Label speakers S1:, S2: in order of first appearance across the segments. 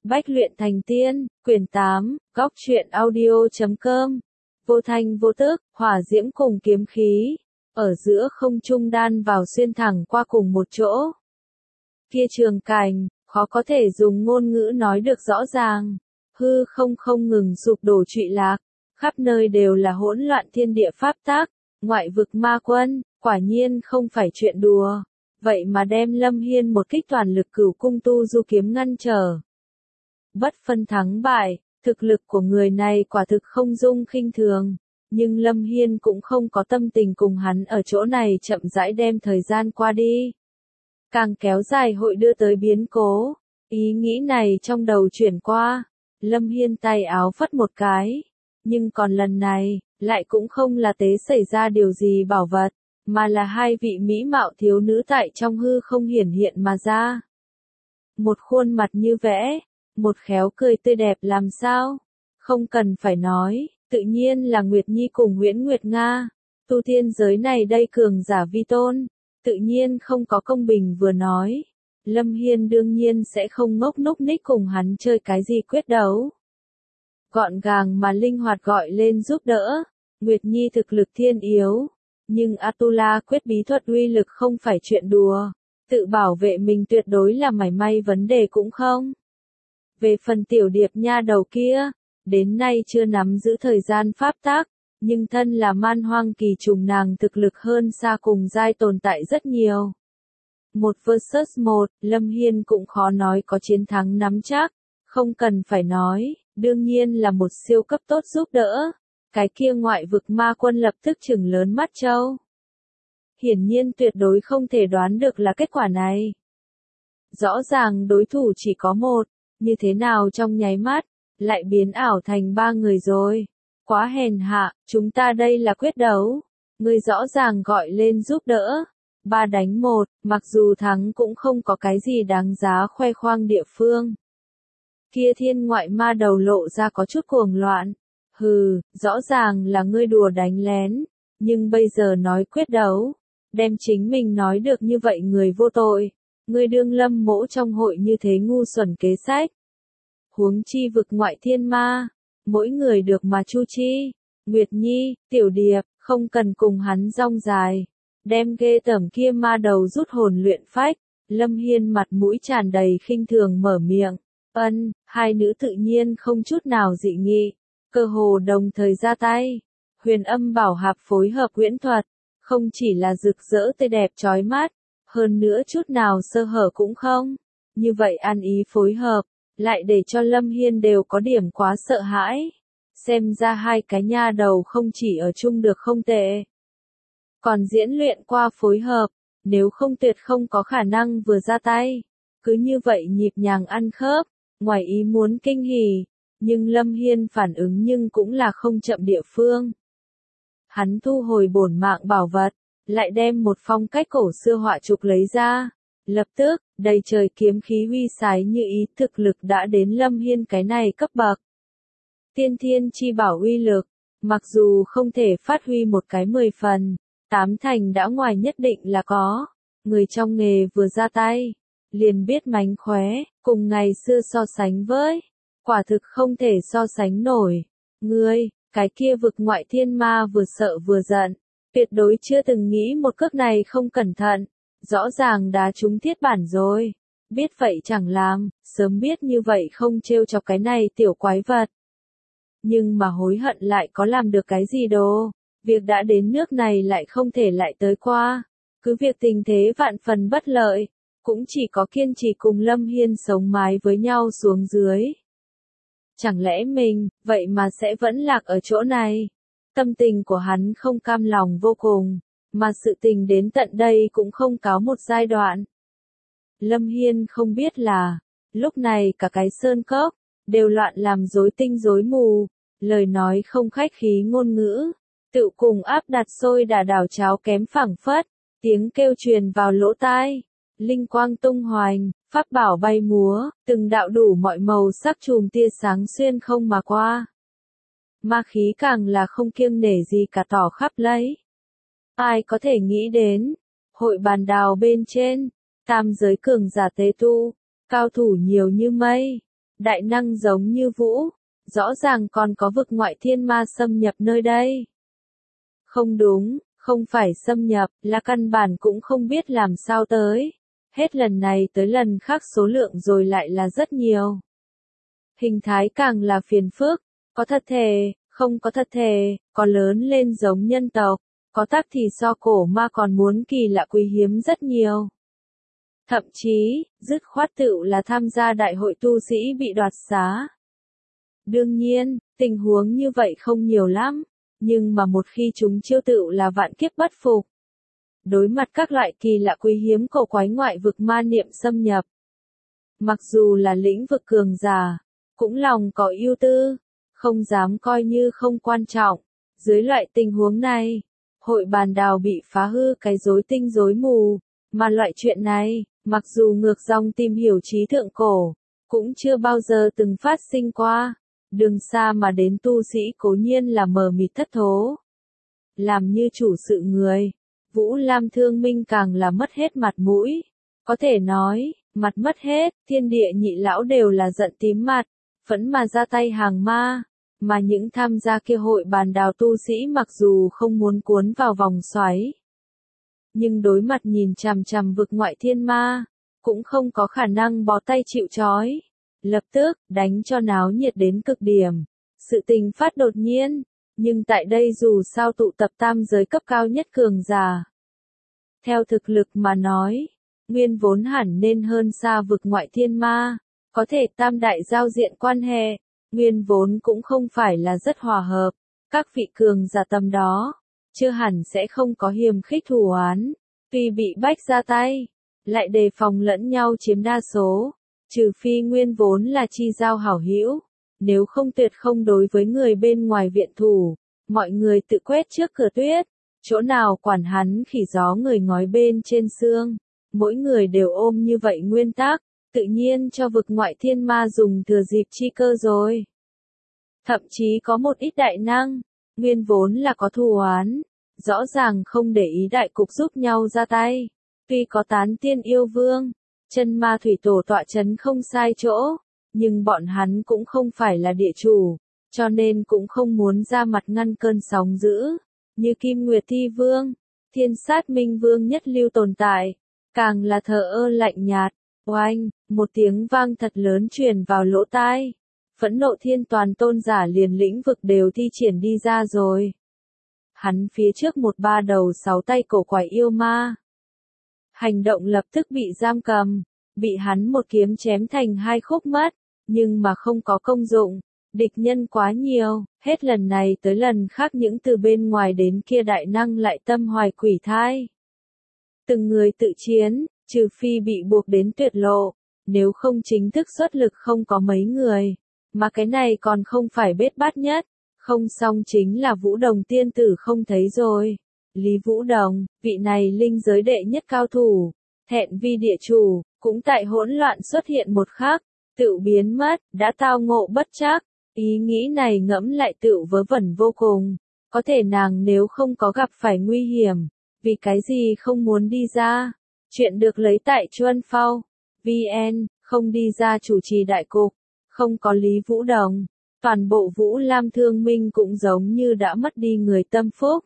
S1: Bách luyện thành tiên, quyển 8, góc truyện audio.com. Vô thanh vô tức, hỏa diễm cùng kiếm khí, ở giữa không trung đan vào xuyên thẳng qua cùng một chỗ. Kia trường cảnh, khó có thể dùng ngôn ngữ nói được rõ ràng. Hư không không ngừng sụp đổ trụy lạc, khắp nơi đều là hỗn loạn thiên địa pháp tắc, ngoại vực ma quân, quả nhiên không phải chuyện đùa. Vậy mà đem Lâm Hiên một kích toàn lực Cửu Cung Tu Du kiếm ngăn trở. Bất phân thắng bại, thực lực của người này quả thực không dung khinh thường, nhưng Lâm Hiên cũng không có tâm tình cùng hắn ở chỗ này chậm rãi đem thời gian qua đi. Càng kéo dài hội đưa tới biến cố, ý nghĩ này trong đầu chuyển qua, Lâm Hiên tay áo phất một cái, nhưng còn lần này, lại cũng không là tế xảy ra điều gì bảo vật, mà là hai vị mỹ mạo thiếu nữ tại trong hư không hiển hiện mà ra. Một khuôn mặt như vẽ, một khéo cười tươi đẹp làm sao? Không cần phải nói, tự nhiên là Nguyệt Nhi cùng Huyễn Nguyệt Nga. Tu tiên giới này đây cường giả vi tôn, tự nhiên không có công bình vừa nói. Lâm Hiên đương nhiên sẽ không ngốc núc ních cùng hắn chơi cái gì quyết đấu. Gọn gàng mà linh hoạt gọi lên giúp đỡ. Nguyệt Nhi thực lực thiên yếu, nhưng Atula quyết bí thuật uy lực không phải chuyện đùa. Tự bảo vệ mình tuyệt đối là mảy may vấn đề cũng không. Về phần tiểu điệp nha đầu kia, đến nay chưa nắm giữ thời gian pháp tắc, nhưng thân là man hoang kỳ trùng nàng thực lực hơn xa cùng giai tồn tại rất nhiều. Một versus một, Lâm Hiên cũng khó nói có chiến thắng nắm chắc, không cần phải nói, đương nhiên là một siêu cấp tốt giúp đỡ. Cái kia ngoại vực ma quân lập tức trừng lớn mắt trâu. Hiển nhiên tuyệt đối không thể đoán được là kết quả này. Rõ ràng đối thủ chỉ có một, như thế nào trong nháy mắt, lại biến ảo thành ba người rồi. Quá hèn hạ, chúng ta đây là quyết đấu. Người rõ ràng gọi lên giúp đỡ. 3 đánh 1, mặc dù thắng cũng không có cái gì đáng giá khoe khoang địa phương. Kia thiên ngoại ma đầu lộ ra có chút cuồng loạn. Hừ, rõ ràng là ngươi đùa đánh lén, nhưng bây giờ nói quyết đấu, đem chính mình nói được như vậy người vô tội, ngươi đương Lâm mỗ trong hội như thế ngu xuẩn kế sách. Huống chi vực ngoại thiên ma, mỗi người được mà chu chi, Nguyệt Nhi, Tiểu Điệp, không cần cùng hắn rong dài, đem ghê tởm kia ma đầu rút hồn luyện phách. Lâm Hiên mặt mũi tràn đầy khinh thường mở miệng, hai nữ tự nhiên không chút nào dị nghị. Cơ hồ đồng thời ra tay, huyền âm bảo hạp phối hợp huyễn thuật, không chỉ là rực rỡ tươi đẹp chói mắt, hơn nữa chút nào sơ hở cũng không. Như vậy ăn ý phối hợp, lại để cho Lâm Hiên đều có điểm quá sợ hãi. Xem ra hai cái nha đầu không chỉ ở chung được không tệ, còn diễn luyện qua phối hợp, nếu không tuyệt không có khả năng vừa ra tay. Cứ như vậy nhịp nhàng ăn khớp, ngoài ý muốn kinh hỉ. Nhưng Lâm Hiên phản ứng nhưng cũng là không chậm địa phương. Hắn thu hồi bổn mạng bảo vật, lại đem một phong cách cổ xưa họa trục lấy ra. Lập tức, đầy trời kiếm khí huy sái như ý, thực lực đã đến Lâm Hiên cái này cấp bậc. Tiên thiên chi bảo uy lực, mặc dù không thể phát huy một cái 10 phần, 8 thành đã ngoài nhất định là có. Người trong nghề vừa ra tay, liền biết mánh khóe, cùng ngày xưa so sánh với. Quả thực không thể so sánh nổi. Ngươi, cái kia vực ngoại thiên ma vừa sợ vừa giận, tuyệt đối chưa từng nghĩ một cước này không cẩn thận, rõ ràng đá trúng thiết bản rồi. Biết vậy chẳng làm, sớm biết như vậy không trêu chọc cái này tiểu quái vật. Nhưng mà hối hận lại có làm được cái gì đâu, việc đã đến nước này lại không thể lại tới qua. Cứ việc tình thế vạn phần bất lợi, cũng chỉ có kiên trì cùng Lâm Hiên sống mái với nhau xuống dưới. Chẳng lẽ mình, vậy mà sẽ vẫn lạc ở chỗ này? Tâm tình của hắn không cam lòng vô cùng, mà sự tình đến tận đây cũng không cáo một giai đoạn. Lâm Hiên không biết là, lúc này cả cái sơn cốc, đều loạn làm rối tinh rối mù, lời nói không khách khí ngôn ngữ, tự cùng áp đặt sôi đà đảo cháo kém phảng phất, tiếng kêu truyền vào lỗ tai. Linh quang tung hoành, pháp bảo bay múa, từng đạo đủ mọi màu sắc chùm tia sáng xuyên không mà qua. Ma khí càng là không kiêng nể gì cả tỏ khắp lấy. Ai có thể nghĩ đến, hội bàn đào bên trên, tam giới cường giả tế tu, cao thủ nhiều như mây, Đại năng giống như Vũ, rõ ràng còn có vực ngoại thiên ma xâm nhập nơi đây. Không đúng, không phải xâm nhập, là căn bản cũng không biết làm sao tới. Hết lần này tới lần khác số lượng rồi lại là rất nhiều. Hình thái càng là phiền phức, có thật thể, không có thật thể, có lớn lên giống nhân tộc, có tác thì so cổ ma còn muốn kỳ lạ quý hiếm rất nhiều. Thậm chí, dứt khoát tựu là tham gia đại hội tu sĩ bị đoạt xá. Đương nhiên, tình huống như vậy không nhiều lắm, nhưng mà một khi chúng chiêu tựu là vạn kiếp bất phục. Đối mặt các loại kỳ lạ quý hiếm cổ quái ngoại vực ma niệm xâm nhập. Mặc dù là lĩnh vực cường giả, cũng lòng có ưu tư, không dám coi như không quan trọng. Dưới loại tình huống này, hội bàn đào bị phá hư cái rối tinh rối mù, mà loại chuyện này, mặc dù ngược dòng tìm hiểu trí thượng cổ, cũng chưa bao giờ từng phát sinh qua. Đường xa mà đến tu sĩ cố nhiên là mờ mịt thất thố. Làm như chủ sự người, Vũ Lam Thương Minh càng là mất hết mặt mũi. Có thể nói, mặt mất hết, thiên địa nhị lão đều là giận tím mặt, phẫn mà ra tay hàng ma. Mà những tham gia kia hội bàn đào tu sĩ mặc dù không muốn cuốn vào vòng xoáy, nhưng đối mặt nhìn chằm chằm vực ngoại thiên ma, cũng không có khả năng bó tay chịu trói. Lập tức, đánh cho náo nhiệt đến cực điểm. Sự tình phát đột nhiên, nhưng tại đây dù sao tụ tập tam giới cấp cao nhất cường giả. Theo thực lực mà nói, nguyên vốn hẳn nên hơn xa vực ngoại thiên ma, có thể tam đại giao diện quan hệ, nguyên vốn cũng không phải là rất hòa hợp. Các vị cường giả tầm đó, chưa hẳn sẽ không có hiềm khích thù oán, tuy bị bách ra tay, lại đề phòng lẫn nhau chiếm đa số. Trừ phi nguyên vốn là chi giao hảo hữu, nếu không tuyệt không đối với người bên ngoài viện thủ, mọi người tự quét trước cửa tuyết, chỗ nào quản hắn khỉ gió người ngói bên trên xương, mỗi người đều ôm như vậy nguyên tắc, tự nhiên cho vực ngoại thiên ma dùng thừa dịp chi cơ rồi. Thậm chí có một ít đại năng, nguyên vốn là có thù oán, rõ ràng không để ý đại cục giúp nhau ra tay, tuy có tán tiên yêu vương. Chân ma thủy tổ tọa chấn không sai chỗ, nhưng bọn hắn cũng không phải là địa chủ, cho nên cũng không muốn ra mặt ngăn cơn sóng dữ, như Kim Nguyệt Thi Vương, Thiên Sát Minh Vương nhất lưu tồn tại, càng là thờ ơ lạnh nhạt. Oanh, một tiếng vang thật lớn truyền vào lỗ tai, phẫn nộ thiên toàn tôn giả liền lĩnh vực đều thi triển đi ra rồi. Hắn phía trước một ba đầu sáu tay cổ quái yêu ma. Hành động lập tức bị giam cầm, bị hắn một kiếm chém thành hai khúc mất, nhưng mà không có công dụng, địch nhân quá nhiều, hết lần này tới lần khác những từ bên ngoài đến kia đại năng lại tâm hoài quỷ thai. Từng người tự chiến, trừ phi bị buộc đến tuyệt lộ, nếu không chính thức xuất lực không có mấy người, mà cái này còn không phải bết bát nhất, không xong chính là Vũ Đồng tiên tử không thấy rồi. Lý Vũ Đồng, vị này linh giới đệ nhất cao thủ, thẹn vi địa chủ, cũng tại hỗn loạn xuất hiện một khắc, tự biến mất, đã tao ngộ bất trắc, ý nghĩ này ngẫm lại tự vớ vẩn vô cùng, có thể nàng nếu không có gặp phải nguy hiểm, vì cái gì không muốn đi ra, chuyện được lấy tại Chuân Phao, VN, không đi ra chủ trì đại cục, không có Lý Vũ Đồng, toàn bộ Vũ Lam Thương Minh cũng giống như đã mất đi người tâm phúc.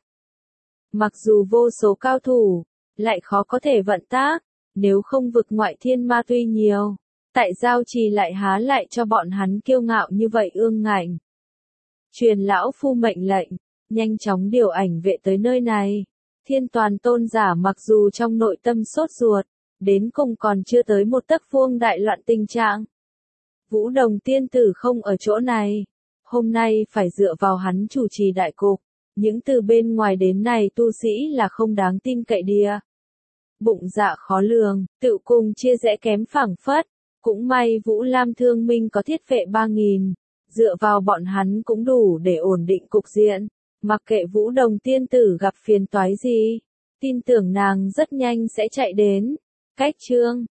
S1: Mặc dù vô số cao thủ, lại khó có thể vận tác, nếu không vực ngoại thiên ma tuy nhiều, tại giao trì lại há lại cho bọn hắn kiêu ngạo như vậy ương ngạnh. Truyền lão phu mệnh lệnh, nhanh chóng điều ảnh vệ tới nơi này. Thiên toàn tôn giả mặc dù trong nội tâm sốt ruột, đến cùng còn chưa tới một tấc vuông đại loạn tình trạng. Vũ Đồng tiên tử không ở chỗ này, hôm nay phải dựa vào hắn chủ trì đại cục. Những từ bên ngoài đến này tu sĩ là không đáng tin cậy đìa. Bụng dạ khó lường, tự cùng chia rẽ kém phảng phất. Cũng may Vũ Lam Thương Minh có thiết vệ 3.000, dựa vào bọn hắn cũng đủ để ổn định cục diện. Mặc kệ Vũ Đồng tiên tử gặp phiền toái gì, tin tưởng nàng rất nhanh sẽ chạy đến. Cách chương